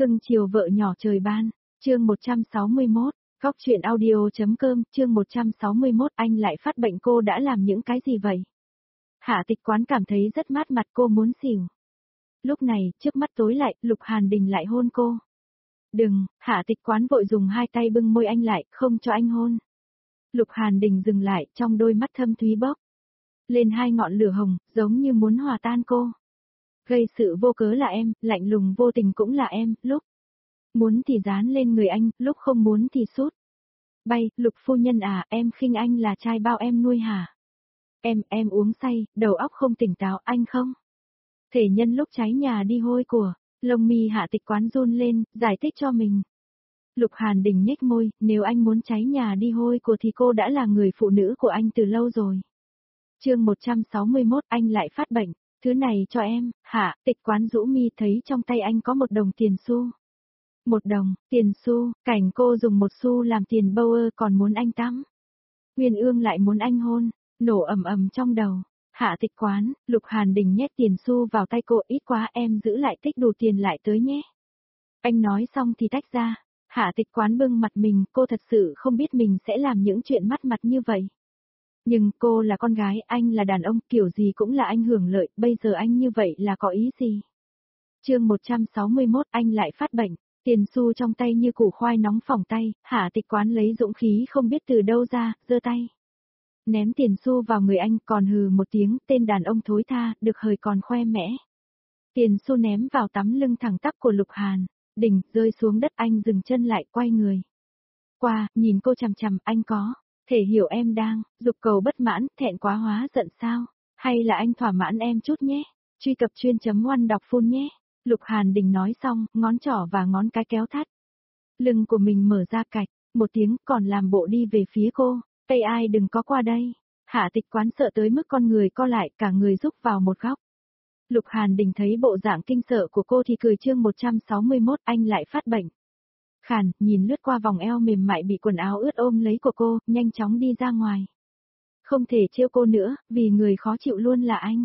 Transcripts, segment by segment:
Cưng chiều vợ nhỏ trời ban, chương 161, góc chuyện audio.com, chương 161 anh lại phát bệnh cô đã làm những cái gì vậy? Hạ Tịch Quán cảm thấy rất mát mặt cô muốn xỉu. Lúc này, trước mắt tối lại, Lục Hàn Đình lại hôn cô. Đừng, Hạ Tịch Quán vội dùng hai tay bưng môi anh lại, không cho anh hôn. Lục Hàn Đình dừng lại, trong đôi mắt thâm thúy bốc lên hai ngọn lửa hồng, giống như muốn hòa tan cô. Gây sự vô cớ là em, lạnh lùng vô tình cũng là em, lúc muốn thì dán lên người anh, lúc không muốn thì sút. Bay, Lục phu nhân à, em khinh anh là trai bao em nuôi hả? Em uống say, đầu óc không tỉnh táo, anh không thể nhân lúc cháy nhà đi hôi của. Lông mi Hạ Tịch Quán run lên, giải thích cho mình. Lục Hàn Đình nhếch môi, nếu anh muốn cháy nhà đi hôi của thì cô đã là người phụ nữ của anh từ lâu rồi. Chương 161, anh lại phát bệnh. Thứ này cho em. Hạ Tịch Quán rũ mi thấy trong tay anh có một đồng tiền xu. Một đồng, tiền xu, cảnh cô dùng một xu làm tiền bâu ơ còn muốn anh tắm. Nguyên Ương lại muốn anh hôn, nổ ầm ầm trong đầu. Hạ Tịch Quán, Lục Hàn Đình nhét tiền xu vào tay cô, ít quá em giữ lại tích đủ tiền lại tới nhé. Anh nói xong thì tách ra. Hạ Tịch Quán bưng mặt mình, cô thật sự không biết mình sẽ làm những chuyện mất mặt như vậy. Nhưng cô là con gái, anh là đàn ông, kiểu gì cũng là anh hưởng lợi, bây giờ anh như vậy là có ý gì? Chương 161, anh lại phát bệnh, tiền xu trong tay như củ khoai nóng phỏng tay, Hạ Tịch Quán lấy dũng khí không biết từ đâu ra, giơ tay. Ném tiền xu vào người anh, còn hừ một tiếng, tên đàn ông thối tha, được hời còn khoe mẽ. Tiền xu ném vào tấm lưng thẳng tắp của Lục Hàn Đình, rơi xuống đất, anh dừng chân lại, quay người qua, nhìn cô chằm chằm, anh có thể hiểu em đang dục cầu bất mãn, thẹn quá hóa giận sao? Hay là anh thỏa mãn em chút nhé? Truy cập chuyên.one đọc full nhé. Lục Hàn Đình nói xong, ngón trỏ và ngón cái kéo thắt lưng của mình mở ra cạch, một tiếng, còn làm bộ đi về phía cô. Tây ai đừng có qua đây. Hạ Tịch Quán sợ tới mức con người co lại, cả người rúc vào một góc. Lục Hàn Đình thấy bộ dạng kinh sợ của cô thì cười. Chương 161, anh lại phát bệnh. Khàn, nhìn lướt qua vòng eo mềm mại bị quần áo ướt ôm lấy của cô, nhanh chóng đi ra ngoài. Không thể trêu cô nữa, vì người khó chịu luôn là anh.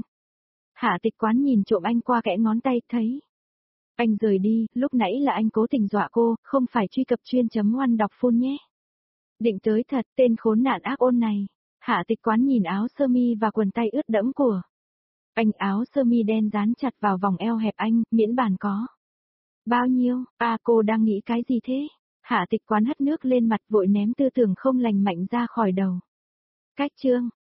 Hạ Tịch Quán nhìn trộm anh qua kẽ ngón tay, thấy anh rời đi, lúc nãy là anh cố tình dọa cô, không phải truy cập chuyên.one đọc full nhé. Định tới thật, tên khốn nạn ác ôn này. Hạ Tịch Quán nhìn áo sơ mi và quần tay ướt đẫm của anh, áo sơ mi đen dán chặt vào vòng eo hẹp anh, miễn bàn có bao nhiêu. Cô đang nghĩ cái gì thế? Hạ Tịch Quán hất nước lên mặt, vội ném tư tưởng không lành mạnh ra khỏi đầu. Cách chương